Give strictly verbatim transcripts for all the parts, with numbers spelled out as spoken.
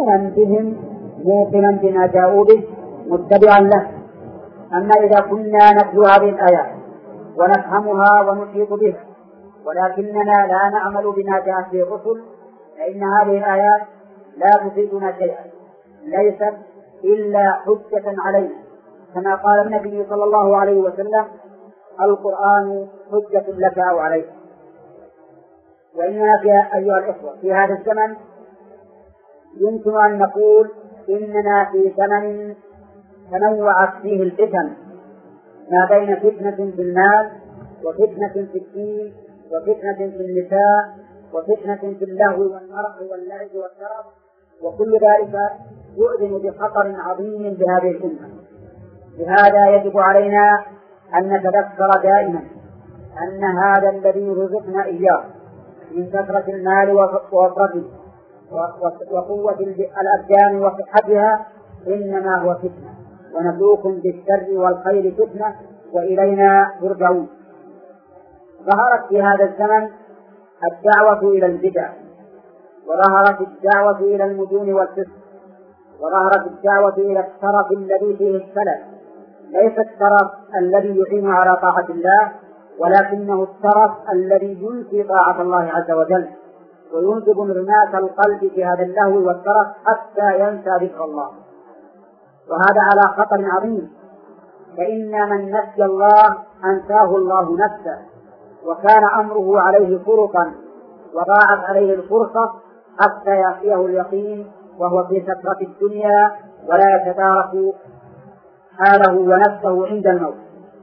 مؤمنا بهم موقنا بما جاءوا به متبعا له. أما إذا كنا نتلو هذه الآيات ونفهمها ونحيط بها ولكننا لا نعمل بما جاءت به الرسل فإن هذه الآيات لا تفيدنا شيئا، ليست إلا حجة علينا، كما قال النبي صلى الله عليه وسلم: القرآن حجة لك أو عليك. وإننا في أيها الإخوة في هذا الزمن يمكن أن نقول إننا في زمن تنوعت فيه الفتن، ما بين فتنة في المال وفتنة في الدين وفتنة في النساء وفتنة في اللهو والمرح واللعب والترف، وكل ذلك يؤذن بخطر عظيم بهذه الأمة. لهذا يجب علينا أن نتذكر دائما أن هذا الذي رزقنا إياه من كثرة المال ووفرته وقوة الأبدان وصحتها إنما هو فتنة، ونبلوكم بالشر والخير فتنة وإلينا ترجعون. ظهرت في هذا الزمن الدعوة إلى البدع، وظهرت الدعوة إلى المجون والفسق، وظهرت الدعوة إلى الترف الذي فيه السلف، ليس الترف الذي يعين على طاعة الله، ولكنه الترف الذي ينسي طاعة الله عز وجل وينسب انغماس القلب في هذا اللهو والترف حتى ينسى ذكر الله، وهذا على خطر عظيم. فإن من نسي الله أنساه الله نفسه، وكان أمره عليه فرطا وضاعت عليه الفرصة حتى يأتيه اليقين وهو في سكرة الدنيا ولا يتدارك حاله ونفسه عند الموت.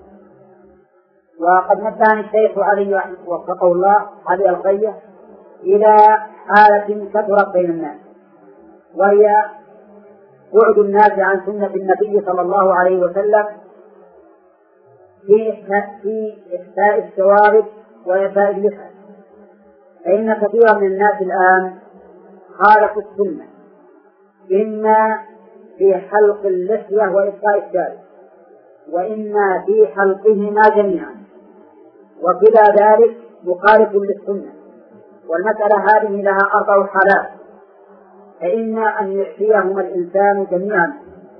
وقد نبهني الشيخ علي وفقه الله علي القية إلى حالة كثرت بين الناس، وهي بعد الناس عن سنة النبي صلى الله عليه وسلم في إحساء الشوارب وإحساء اللحى. فإن كثيرا من الناس الآن خالفوا السنة، إما في حلق اللحية وإحساء الشارب، وإما في حلقهما جميعا، وكلا ذلك مخالف للسنة. والمسألة هذه لها أربع حالات، فإما أن يحييهما الإنسان جميعا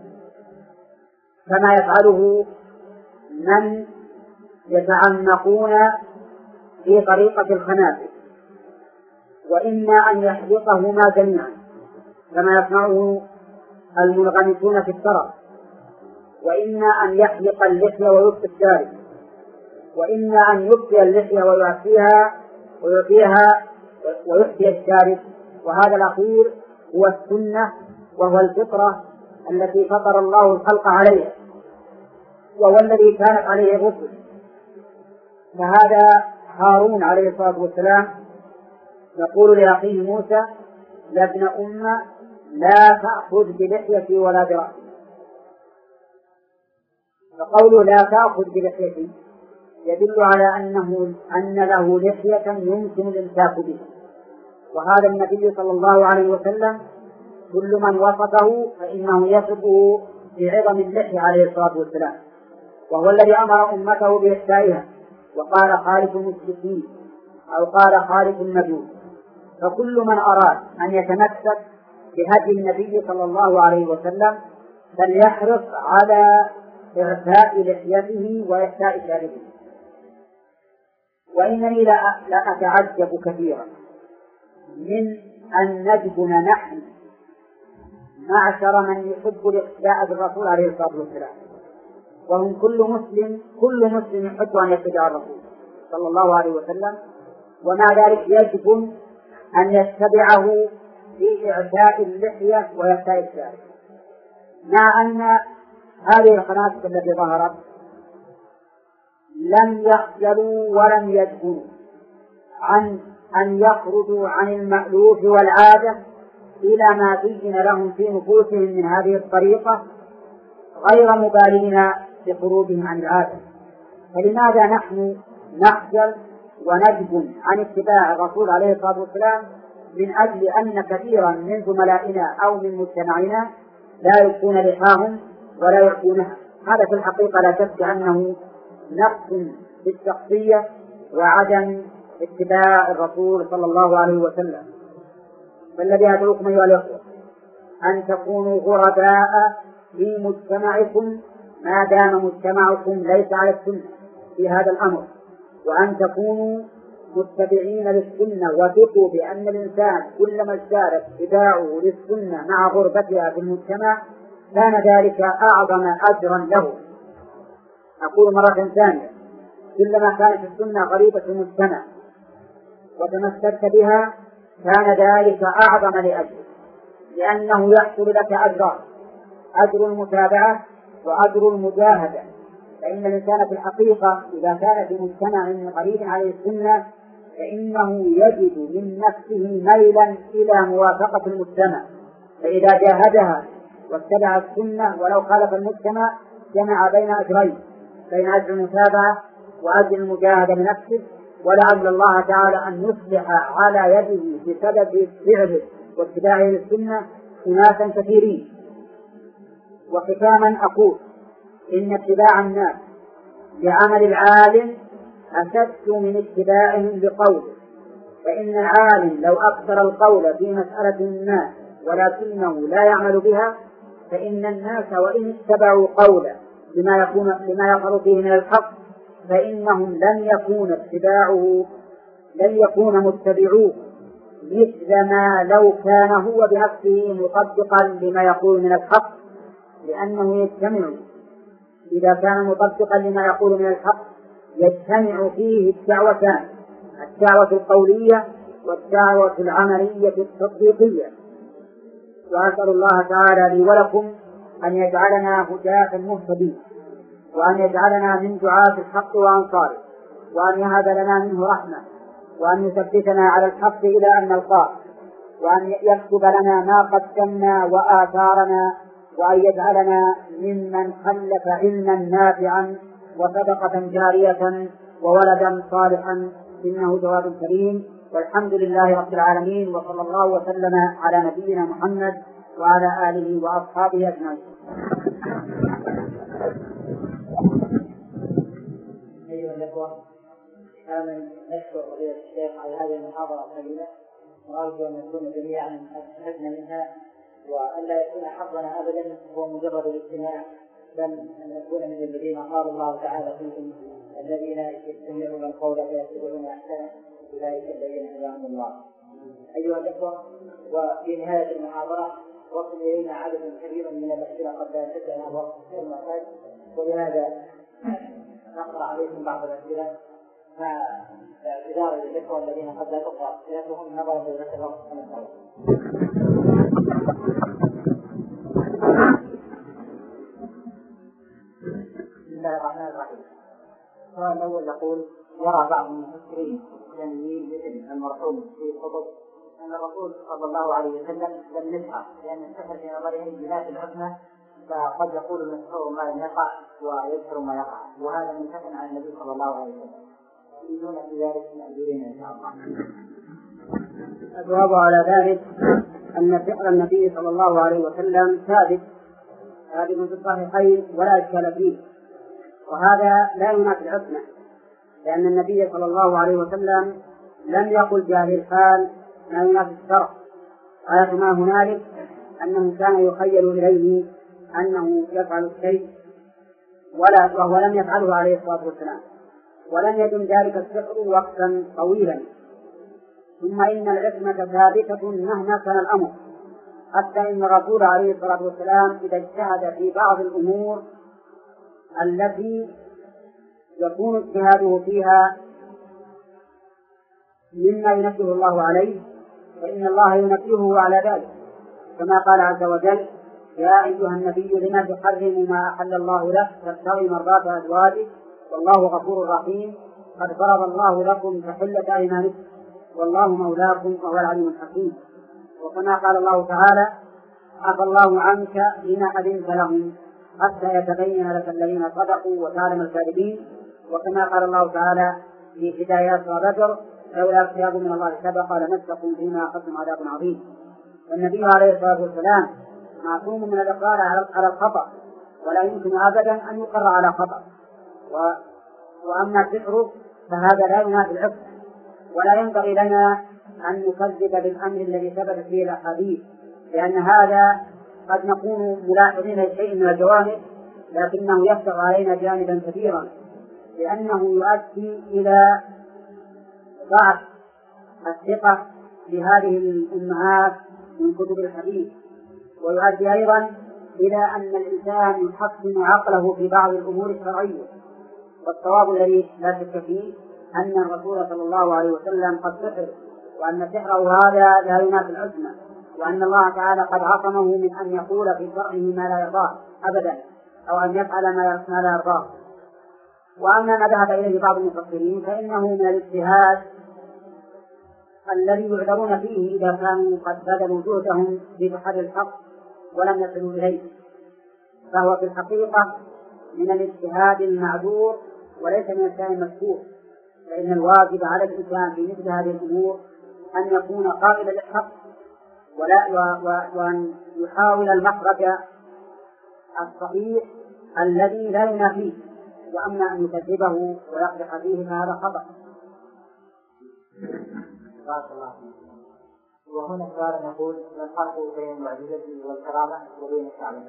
كما يفعله من يتعمقون في طريقة الخنافر، وإما أن يحلقهما جميعا كما يصنعه المنغمسون في الترف، وإما أن يحلق اللحية ويبقي الشارب، وإما أن يبقي اللحية ويعفيها ويعفيها ويحيي الشارب. وهذا الأخير هو السنة وهو الفطرة التي فطر الله الخلق عليها، وهو الذي كانت عليه الرسل. فهذا هارون عليه الصلاة والسلام يقول لأخيه موسى: يا ابن أم لا تأخذ بلحيتي ولا برأسي. فقوله لا تأخذ بلحيتي يدل على أنه أن له لحية يمكن الإمساك به، وهذا النبي صلى الله عليه وسلم كل من وصفه فإنه يصفه بعظم اللحية عليه الصلاة والسلام، وهو الذي أمر أمته بإحسائها وقال: خالف المشركين، أو قال: خالف المجوس. فكل من أراد أن يتمسك بهدي النبي صلى الله عليه وسلم فليحرص على إعفاء لحيته وإحساء شاربه. وإنني لا أتعجب كثيرا من أن نجبن نحن معشر من يحب الاقتداء بالرسول عليه الصلاة والسلام، وهم كل مسلم كل مسلم يحب أن يتبع الرسول صلى الله عليه وسلم، ومع ذلك يجب أن يتبعه في إعفاء اللحية وإحساء الشارب، مع أن هذه الخنافس التي ظهرت لم يخجلوا ولم يجبنوا عن أن يخرجوا عن المألوف والعادة إلى ما بين لهم في نفوسهم من هذه الطريقة، غير مبالين بخروجهم عن العادة. فلماذا نحن نخجل ونجبن عن اتباع الرسول عليه الصلاة والسلام من أجل أن كثيرا من زملائنا أو من مجتمعنا لا يلقون لحاهم ولا يعطونها؟ هذا في الحقيقة لا شك أنه نقص في الشخصية وعدم اتباع الرسول صلى الله عليه وسلم. فالذي أدعوكم أيها الأخوة أن تكونوا غرباء في مجتمعكم ما دام مجتمعكم ليس على السنة في هذا الأمر، وأن تكونوا متبعين للسنة، وثقوا بأن الإنسان كلما ازداد اتباعه للسنة مع غربتها في المجتمع كان ذلك أعظم أجرا له. أقول مرة ثانية، كلما كانت السنة غريبة في المجتمع وتمسكت بها كان ذلك أعظم لأجرك، لأنه يحصل لك أجران: أجر المتابعة وأجر المجاهدة. فإن الإنسان في الحقيقة إذا كان في مجتمع غريب عليه السنة فإنه يجد من نفسه ميلا إلى موافقة المجتمع، فإذا جاهدها واتبع السنة ولو خالف المجتمع جمع بين أجرين، بين أجر المتابعة وأجر المجاهدة لنفسه، ولعل الله تعالى أن يصلح على يده بسبب فعله واتباعه للسنة أناسا كثيرين. وختاما أقول إن اتباع الناس لعمل العالم أشد من اتباعهم لقوله، فإن العالم لو أكثر القول في مسألة الناس ولكنه لا يعمل بها فإن الناس وإن اتبعوا قوله لما يكون لما يظهر فيه من الحق فإنهم لن يكون اتباعه لن يكون متبعوه مثل ما لو كان هو بنفسه مطبقا لما يقول من الحق، لأنه يجتمع إذا كان مطبقا لما يقول من الحق يجتمع فيه الدعوتان: الدعوة القولية والدعوة العملية التطبيقية. وأسأل الله تعالى لي ولكم أن يجعلنا هداة مهتدين، وأن يجعلنا من دعاة الحق وأنصاره، وأن يهب لنا منه رحمة، وأن يثبتنا على الحق إلى أن نلقاه، وأن يكتب لنا ما قدمنا وآثارنا، وأن يجعلنا ممن خلف علما نافعا وصدقة جارية وولدا صالحا، إنه جواد كريم. والحمد لله رب العالمين، وصلى الله وسلم على نبينا محمد وعلى آله وأصحابه أجمعين. أيها الأخوة، آمن نشكر فضيلة الشيخ على هذه المحاضرة القليلة، وأرجو أن نكون جميعا استفدنا منها، وأن لا يكون حظنا أبدا هو مجرد الاستماع، بل أن نكون من الذين قال الله تعالى فيهم: الذين يستمعون القول فيتبعون أحسنه أولئك الذين هداهم الله. أيها الأخوة، وفي نهاية المحاضرة وصل إلينا عدد كبير من الأسئلة قد لا يسدنا الوقت المعتاد، وبهذا نقرأ عليكم بعض الأسئلة مع اعتذار للإخوة الذين قد لا تقرأ أسئلتهم نظرا لذات الوقت المعتاد. بسم الله الرحمن الرحيم. السؤال الأول يقول: يرى بعض المفسرين الإسلاميين مثل المرحوم في الخطب أن الرسول صلى الله عليه وسلم لم يسعى، لأن السفر في نظرهم بذات الحكمة، فقد يقول المسحور ما لم يقع ويذكر ما يقع، وهذا منتفع عن النبي صلى الله عليه وسلم. يريدون في ذلك مأجورين إن شاء الله. الجواب على ذلك أن فعل النبي صلى الله عليه وسلم ثابت ثابت في الصحيحين ولا إشكال فيه، وهذا لا ينافي العصمة، لأن النبي صلى الله عليه وسلم لم يقل جاهل الحال ما ينافي الشرع، غاية ما هنالك أنه كان يخيل إليه أنه يفعل الشيء ولا وهو لم يفعله عليه الصلاة والسلام، ولم يدم ذلك السحر وقتا طويلا. ثم إن العصمة ثابتة مهما كان الأمر، حتى إن الرسول عليه الصلاة والسلام إذا اجتهد في بعض الأمور التي يكون اجتهاده فيها مما ينبه الله عليه فإن الله ينبهه على ذلك، كما قال عز وجل: يا أيها النبي لما تحرم ما أحل الله لك تبتغي مرضات أزواجك والله غفور رحيم قد فرض الله لكم تحلة أيمانكم والله مولاكم وهو العليم الحكيم. وكما قال الله تعالى: عفى الله عنك لما أذنت لهم حتى يتبين لك الذين صدقوا وتعلم الكاذبين. وكما قال الله تعالى في هدايات وبدر: لولا كتاب من الله سبق لمسكم فيما أخذتم عذاب عظيم. والنبي عليه الصلاة والسلام معصوم من الإقرار على الخطأ، ولا يمكن أبدا أن يقر على خطأ. و... وأما السحر فهذا لا ينافي العصمة، ولا ينبغي لنا أن نكذب بالأمر الذي ثبت فيه الأحاديث، لأن هذا قد نكون ملاحظين لشيء من الجوانب، لكنه يفتح علينا جانبا كثيرا، لأنه يؤدي إلى ضعف الثقة بهذه الأمهات من كتب الحديث، ويؤدي أيضا إلى أن الإنسان يحكم عقله في بعض الأمور الشرعية. والصواب الذي لا شك فيه أن الرسول صلى الله عليه وسلم قد سحر، وأن سحره هذا لا ينافي العصمة، وأن الله تعالى قد عصمه من أن يقول في شرعه ما لا يرضاه أبدا، أو أن يفعل ما لا يرضاه. وأما ما ذهب إليه بعض المفسرين فإنه من الاجتهاد الذي يعذرون فيه إذا كانوا قد بذلوا جهدهم في تحري الحق ولم يصلوا إليه، فهو في الحقيقة من الاجتهاد المعذور وليس من الشيء المذكور، فإن الواجب على الإنسان في مثل هذه الأمور أن يكون قابلا للحق ولا وأن يحاول المخرج الصحيح الذي لا ينافيه، وأما أن يكذبه ويقدح فيه فهذا خطأ. بارك الله فيك. وهنا سؤال نقول: ما الفرق بين المعجزة والكرامة وبين التعليم؟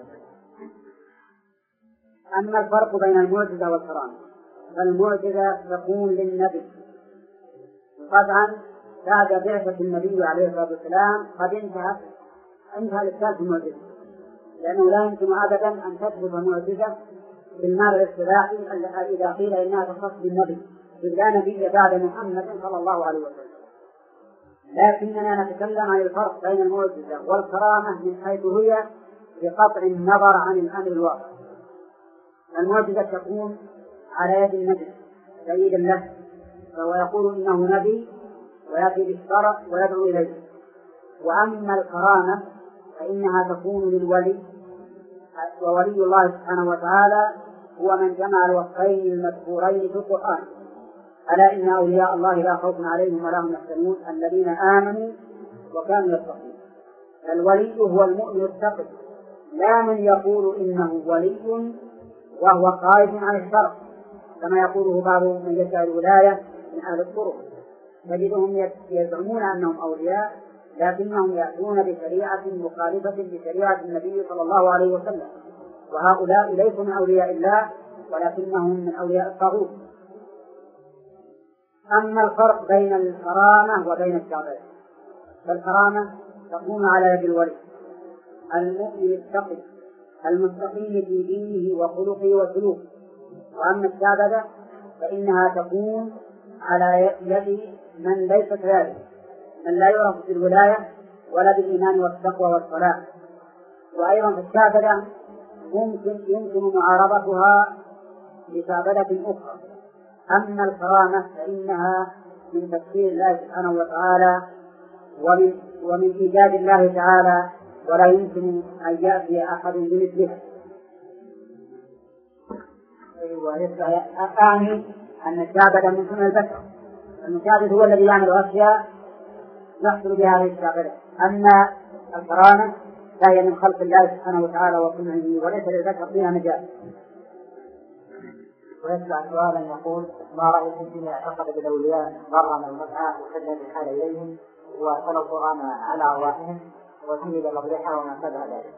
أما الفرق بين المعجزة والكرامة فالمعجزة تكون للنبي طبعا بعد بعثة النبي عليه الصلاة والسلام قد انتهت انتهى الإشكال في المعجزة، لأنه لا يمكن أبدا أن تثبت معجزة بالمعنى الاصطلاحي إذا قيل إنها تخص بالنبي، إذ لا نبي بعد محمد صلى الله عليه وسلم. لكننا نتكلم عن الفرق بين المعجزة والكرامة من حيث هي بقطع النظر عن الأمر الواقع. المعجزة تكون على يد النبي سيدا له، فهو يقول إنه نبي ويأتي بالشرع ويدعو إليه. وأما الكرامة فإنها تكون للولي، وولي الله سبحانه وتعالى هو من جمع الوصفين المذكورين في القرآن: ألا إن أولياء الله لا خوف عليهم ولا هم يحزنون الذين آمنوا وكانوا يتقون. الولي هو المؤمن التقي، لا من يقول إنه ولي وهو خارج عن الشرع كما يقوله بعض من يدعي الولاية من أهل الطرق، تجدهم يزعمون أنهم أولياء لكنهم يأتون بشريعة مخالفة لشريعة النبي صلى الله عليه وسلم، وهؤلاء ليسوا من أولياء الله ولكنهم من أولياء الطاغوت. أما الفرق بين الكرامة وبين الشعبية فالكرامة تكون على يد الولي المؤمن التقي المستقيم في دينه وخلقه وسلوكه، وأما الشعبية فإنها تكون على يد من ليس كذلك، من لا يعرف بالولاية ولا بالإيمان والتقوى والصلاة. وأيضا في الشعبية ممكن يمكن معارضتها بشعبية أخرى. أما الكرامة فإنها من تفسير الله سبحانه وتعالى ومن, ومن إيجاد الله تعالى، ولا يمكن أن يأتي أحد بمثله. أعني أن الشعبة من سنة البشر، المشاهد هو الذي يعمل أشياء يحصل بها هذه الشعبة. أما الكرامة فهي من خلق الله سبحانه وتعالى وصنعه وليس للبشر فيها مجال. ويتبع سؤالا يقول: ما رأيكم فيما اعتقد بالأولياء ضرا أو نفعا وخدمة الحال إليهم وتلوا القرآن على أرواحهم وسيد الأضرحة وما شابه ذلك؟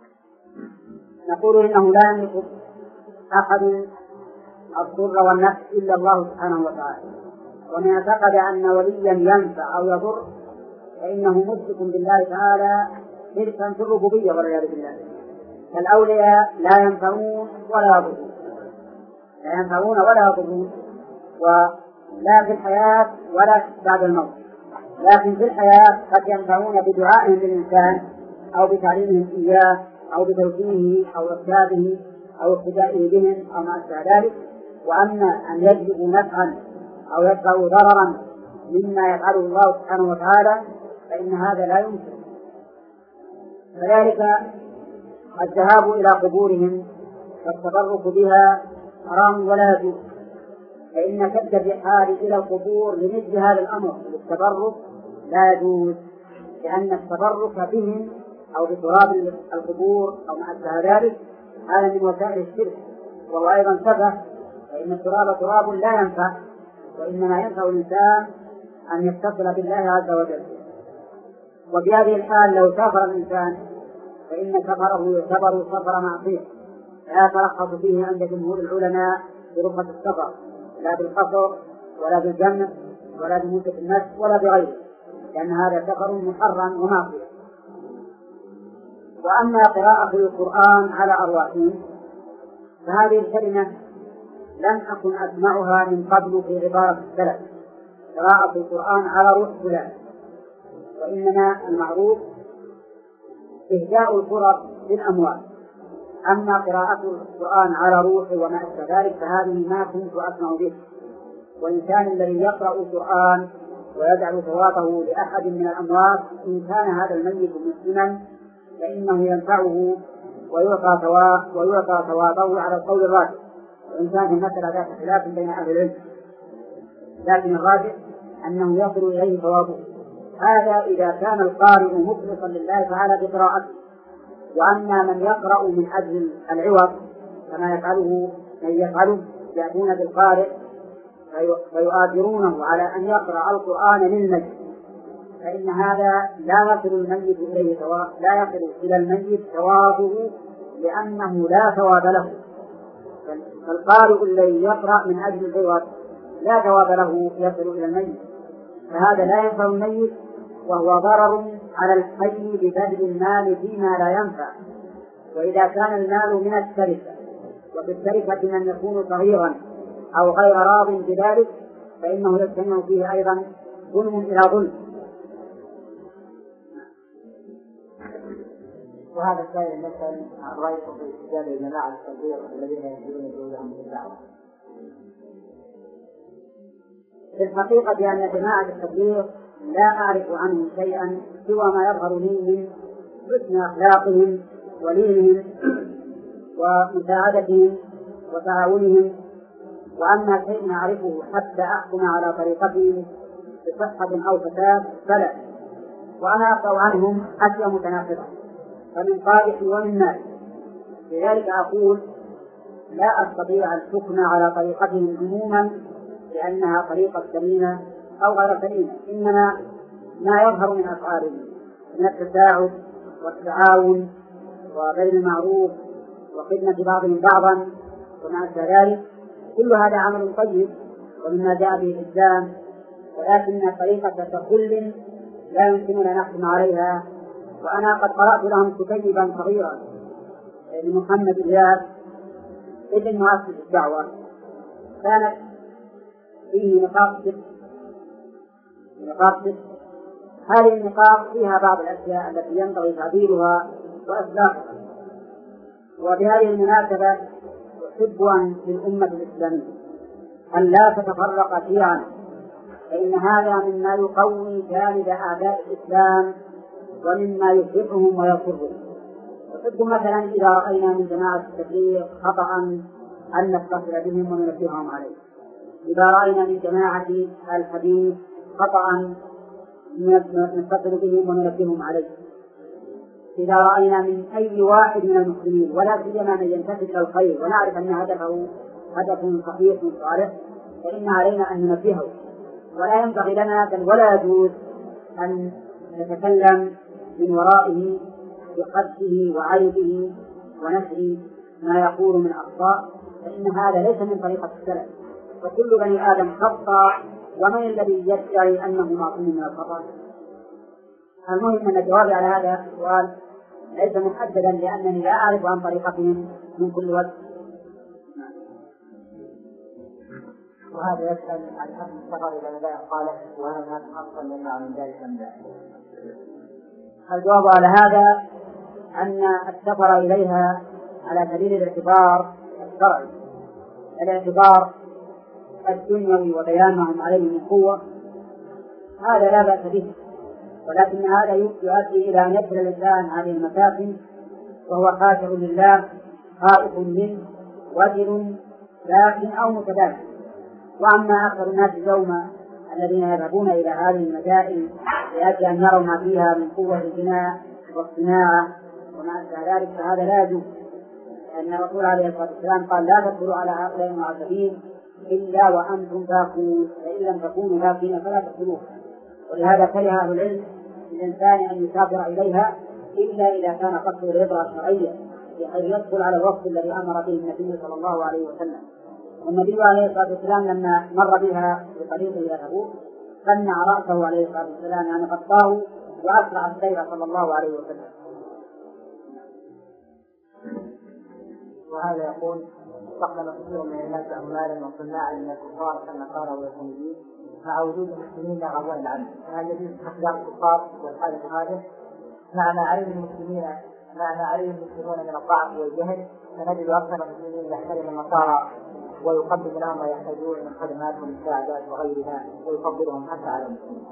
نقول إنه لا يملك أحد الضر والنفع إلا الله سبحانه وتعالى، ومن اعتقد أن وليا ينفع أو يضر فإنه مشرك بالله تعالى شركا في الربوبية والعياذ بالله. فالأولياء لا ينفعون ولا يضرون، لا ينفعون ولا يضرون، ولا في الحياة ولا بعد الموت، لكن في الحياة قد ينفعون بدعائهم للإنسان أو بتعليمهم إياه أو بتوجيهه أو إرشاده أو اقتدائه بهم أو ما أشبه ذلك. وأما أن يجلبوا نفعا أو يدفعوا ضررا مما يفعله الله سبحانه وتعالى فإن هذا لا يمكن. كذلك الذهاب إلى قبورهم والتبرك بها حرام ولا يجوز، فإن كد الرحال إلى القبور لمثل هذا الأمر للتبرك لا يجوز، لأن التبرك بهم أو بتراب القبور أو ما أشبه ذلك هذا من وسائل الشرك، وهو أيضا سبب، فإن التراب تراب لا ينفع، وإنما ينفع الإنسان أن يتصل بالله عز وجل. وفي هذه الحال لو سافر الإنسان فإن سفره يعتبر سفر معصية، لا ترخص فيه عند جمهور العلماء برخص السفر، لا بالقصر ولا بالجمع ولا بمدة النسك ولا بغيره، لأن هذا سفر محرم ومعصية. وأما قراءة القرآن على أرواحهم فهذه الكلمة لم أكن أسمعها من قبل في عبارة السلف، قراءة القرآن على روح فلان، وإنما المعروف إهداء القرب للأموات. أما قراءة القرآن على روح وما أشبه ذلك فهذه ما كنت أسمع به. وإنسان الذي يقرأ القرآن ويجعل ثوابه لأحد من الأموات إن كان هذا الميت مسلما فإنه ينفعه ويعطى ثواب ويعطى ثوابه على القول الراجح، وإن كان في المسألة ذات خلاف بين أهل العلم، لكن الراجح أنه يصل إليه ثوابه. هذا إذا كان القارئ مخلصا لله تعالى بقراءته. وأما من يقرأ من أجل العوض كما يفعله من يفعله يأتون بالقارئ فيؤثرونه على أن يقرأ القرآن للميت، فإن هذا لا يصل الميت إليه ثواب، لا يصل إلى الميت ثوابه لأنه لا ثواب له. فالقارئ الذي يقرأ من أجل العوض لا ثواب له يصل إلى الميت، فهذا لا ينفع الميت وهو ضرر على الحي ببذل المال فيما لا ينفع. وإذا كان المال من التركة وفي التركة من يكون صغيرا أو غير راض بذلك فإنه يجتمع فيه أيضا ظلم إلى ظلم. وهذا السائل مثلا عن رأيكم في استجابة جماعة التبليغ الذين ينشرون جهودهم في الدعوة. في الحقيقة بأن جماعة التبليغ لا أعرف عنهم شيئا سوى ما يظهر لي من حسن أخلاقهم ولينهم ومساعدتهم وتعاونهم. وأما شيء أعرفه حتى أحكم على طريقتهم بصحة أو فساد فلا. وأنا أقرأ عنهم أشياء متناقضة فمن قائح ومن ناس، لذلك أقول لا أستطيع الحكم على طريقتهم عموما لأنها طريقة سليمة أو غير سليمة، إنما ما يظهر من أفعالهم من التساعد والتعاون وبين المعروف وخدمة بعضهم بعضا وما أشبه ذلك كل هذا عمل طيب ومما جاء به الإسلام، ولكن طريقة ككل لا يمكننا نحكم عليها. وأنا قد قرأت لهم كتيبا صغيرا لمحمد إياس ابن مؤسس الدعوة كانت فيه نقاط ست نقاط ست هذه النقاط فيها بعض الأشياء التي ينبغي تعديلها وإصلاحها. وبهذه المناسبة أحب أن للأمة الإسلامية أن لا تتفرق شيعا، فإن هذا مما يقوي جانب أعداء الإسلام ومما يفرحهم ويضرهم. أحب مثلا إذا رأينا من جماعة التبليغ خطأ أن نتصل بهم وننبههم عليه، إذا رأينا من جماعة الحديث خطأ نتصل بهم وننبههم عليه، إذا رأينا من أي واحد من المسلمين ولا سيما من ينتسب إلى الخير ونعرف أن هدفه هدف صحيح صالح فإن علينا أن ننبهه، ولا ينبغي لنا بل ولا يجوز أن نتكلم من ورائه بقدسه وعيبه ونشر ما يقول من أخطاء، فإن هذا ليس من طريقة السلف. وكل بني آدم خطأ، ومن الذي يدعي أنه معصوم من الخطأ؟ المهم أن الجواب على هذا السؤال ليس محددا لأنني لا أعرف عن طريقتهم من كل وجه. وهذا يسأل عن حكم السفر إلى مدائن صالح وهل هناك حقا يمنع من ذلك أم لا؟ الجواب على هذا أن السفر إليها على سبيل الاعتبار الشرعي، الاعتبار الدنيوي وبيان ما هم عليه من قوة هذا لا بأس به، ولكن هذا يؤدي إلى أن يدخل الإنسان هذه المساكن وهو خاشع لله خائف منه وجل لكن أو متدافع. وأما أكثر الناس اليوم الذين يذهبون إلى هذه المدائن لأجل أن يروا ما فيها من قوة البناء والصناعة وما أشبه ذلك فهذا لا يجوز، لأن الرسول عليه الصلاة والسلام قال لا تدخلوا على هؤلاء المعذبين إلا وأنتم باقون، فإن لم تكونوا باقين فلا تدخلوها. ولهذا كره أهل العلم للإنسان أن يسافر إليها إلا إذا كان قصده العبرة الشرعية بحيث يدخل على الوصف الذي أمر به النبي صلى الله عليه وسلم. والنبي عليه الصلاة والسلام لما مر بها بطريقه إلى تبوك قنع رأسه عليه الصلاة والسلام يعني غطاه وأسرع السير صلى الله عليه وسلم. وهذا يقول: استخدم كثير من الناس أموالا وصناعا من الكفار كالنصارى واليهوديين مع وجود المسلمين يرغبون العدل، فهل يجوز استخدام الكفار والحادث هذا مع ما عليه المسلمين مع ما عليه المسلمون من الضعف والجهل؟ فنجد أكثر المسلمين يحترم النصارى ويقدم لهم ما يحتاجون من خدمات ومساعدات وغيرها ويفضلهم حتى على المسلمين.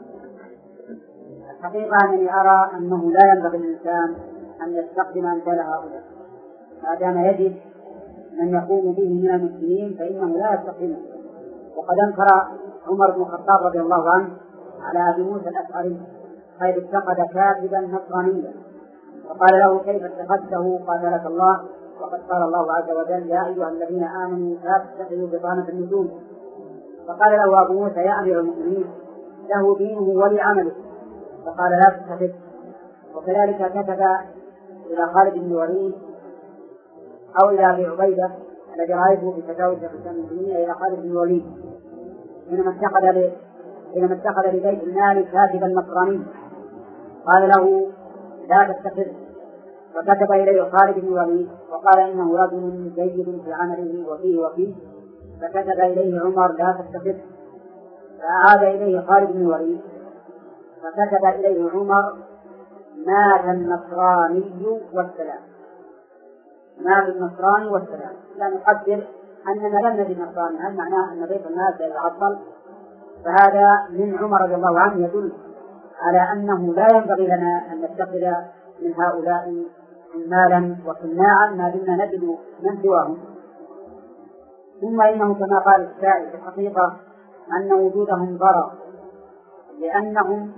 الحقيقة أنني أرى أنه لا ينبغي للإنسان أن يستخدم أمثال هؤلاء، ما دام يجد من يقوم به من المسلمين فإنه لا يستخدمه. وقد أنكر عمر بن الخطاب رضي الله عنه على أبي موسى الأشعري حيث اتخذ كاتبا نصرانيا فقال له: كيف اتخذته؟ قال: لك الله، وقد قال الله عز وجل: يا أيها الذين آمنوا لا تتخذوا بطانة النجوم. فقال له أبو موسى: يا أمير المؤمنين، له دينه ولي عمله. فقال: لا تتخذ. وكذلك كتب إلى خالد بن الوليد أو إلى أبي عبيدة الذي رأيته في فتاوى شيخ الإسلام ابن تيمية إلى خالد بن الوليد حينما اتخذ حينما اتخذ لبيت المال كاتبا نصراني قال له: لا تتخذ. فكتب إليه خالد بن الوليد وقال: إنه رجل جيد في عمله وفيه وفيه. فكتب إليه عمر: لا تتخذ. فأعاد إليه خالد بن الوليد فكتب إليه عمر: مات النصراني والسلام. مات النصراني والسلام. لا نقدر أننا لم نجد نصراني، هل معناه أن بيت المال سيتعطل؟ فهذا من عمر رضي الله عنه يدل على أنه لا ينبغي لنا أن نتخذ من هؤلاء مالا وصناعا ما دمنا نجد من سواهم. ثم إنه كما قال الشاعر في الحقيقة أن وجودهم ضرر، لأنهم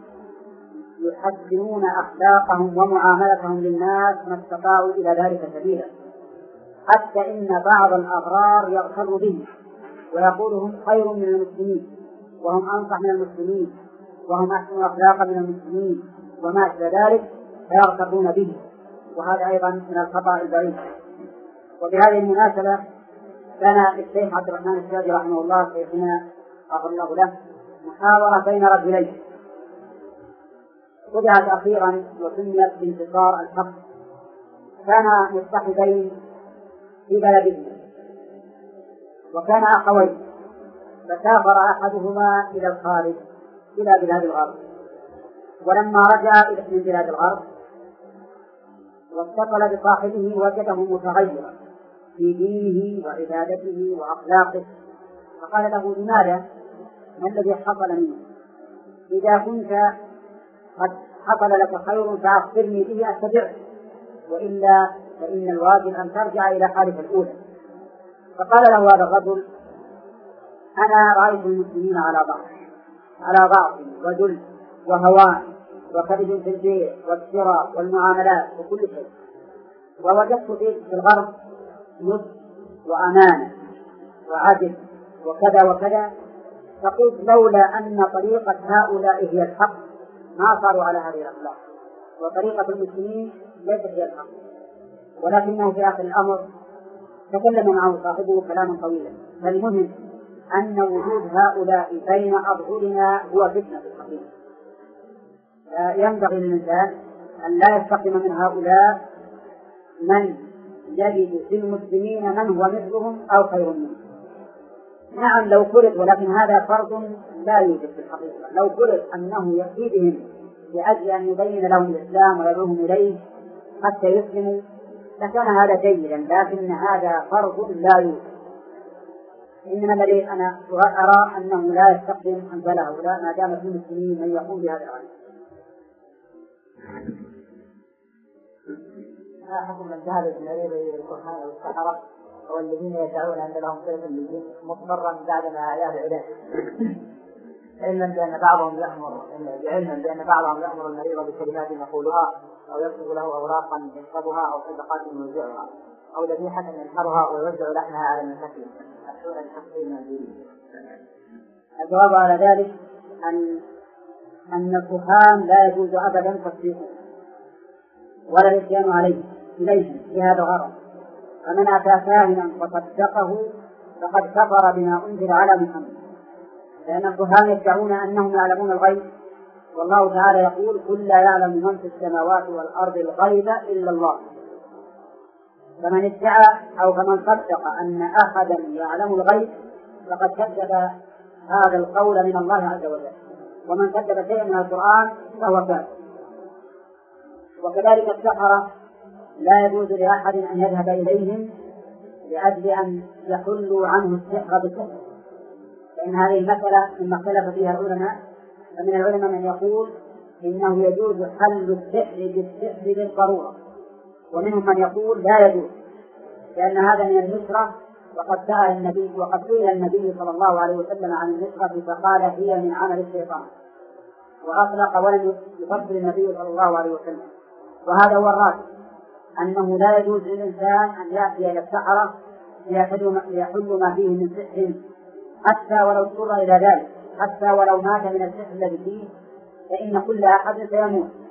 يحسنون أخلاقهم ومعاملتهم للناس ما استطاعوا إلى ذلك سبيلا، حتى إن بعض الأغرار يغتر به ويقول هم خير من المسلمين وهم أنصح من المسلمين وهم أحسن أخلاقا من المسلمين وما أشبه ذلك، فيغترون به، وهذا أيضا من الخطأ البعيد. وبهذه المناسبة كان الشيخ عبد الرحمن الشاذلي رحمه الله شيخنا غفر الله له محاورة بين رجلين وجعت أخيرا وسميت بانتصار الحق. كانا متحدين في بلده وكان أخوين، فسافر أحدهما إلى الخارج إلى بلاد الغرب، ولما رجع من بلاد الغرب واتصل بصاحبه وجده متغيرا في دينه وعبادته وأخلاقه، فقال له: لماذا؟ ما الذي حصل منه؟ إذا كنت قد حصل لك خير فأخبرني به أتبعه، وإلا فإن الواجب أن ترجع إلى حالك الأولى. فقال له هذا الرجل: أنا رأيت المسلمين على ضعف على ضعف وذل وهوان وكذب في البيع والشراء والمعاملات وكل شيء، ووجدت في الغرب نصح وأمانة وعدل وكذا وكذا، فقلت لولا أن طريقة هؤلاء هي الحق ما صاروا على هذه الأخلاق، وطريقة المسلمين ليست هي الحق. ولكنه في آخر الأمر تكلم معه صاحبه كلاما طويلا. فالمهم أن وجود هؤلاء بين أظهرنا هو فتنة في الحقيقة. ينبغي للإنسان أن لا يستقيم من هؤلاء من يجد في المسلمين من هو مثلهم أو خير منهم. نعم لو فرض، ولكن هذا فرض لا يوجد في الحقيقة. لو فرض أنه يأتي بهم لأجل أن يبين لهم الإسلام ويدعوهم إليه حتى يسلموا لكان هذا جيدا، لكن هذا فرض لا يوجد. إنما الذي أنا أرى أنه لا يستخدم أمثال هؤلاء ما دام في المسلمين من يقوم بهذا العمل. ما حكم من ذهب بالمريض إلى القرآن أو السحرة أو الذين يدعون أن لهم صلة بالجن مضطرا بعدما أعياه العلاج، علما بأن بعضهم يأمر بعلما بأن بعضهم يأمر المريض بكلمات يقولها أو يكتب له أوراقا يكتبها أو صدقات يوزعها أو ذبيحة ينحرها ويوزع لحمها على المساكين أحسن الحقين المنزلين. الجواب على ذلك أن أن الكهان لا يجوز أبدا تصديقه، ولا الإتيان عليه إليهم في هذا الغرض. فمن أتى كاهنا فصدقه فقد كفر بما أنزل على محمد، لأن الكهان يدعون أنهم يعلمون الغيب، والله تعالى يقول قل لا يعلم من في السماوات والأرض الغيب إلا الله. فمن ادعى أو فمن صدق أن أحدا يعلم الغيب فقد كذب هذا القول من الله عز وجل، ومن كذب شيئا من القرآن فهو كافر. وكذلك السحرة لا يجوز لأحد أن يذهب إليهم لأجل أن يحلوا عنه السحر بالسحر، لأن هذه المسألة مما اختلف فيها العلماء. فمن العلماء من يقول إنه يجوز حل السحر بالسحر بالضرورة، ومنهم من يقول لا يجوز، لأن هذا من النشرة، وقد سأل النبي وقد سئل النبي صلى الله عليه وسلم عن النشرة فقال هي من عمل الشيطان، وأطلق ولم يفضل النبي صلى الله عليه وسلم. وهذا هو الراجح، أنه لا يجوز للإنسان أن يأتي إلى السحرة ليحل ما فيه من سحر، حتى ولو اضطر إلى ذلك، حتى ولو مات من السحر الذي فيه، فإن كل أحد سيموت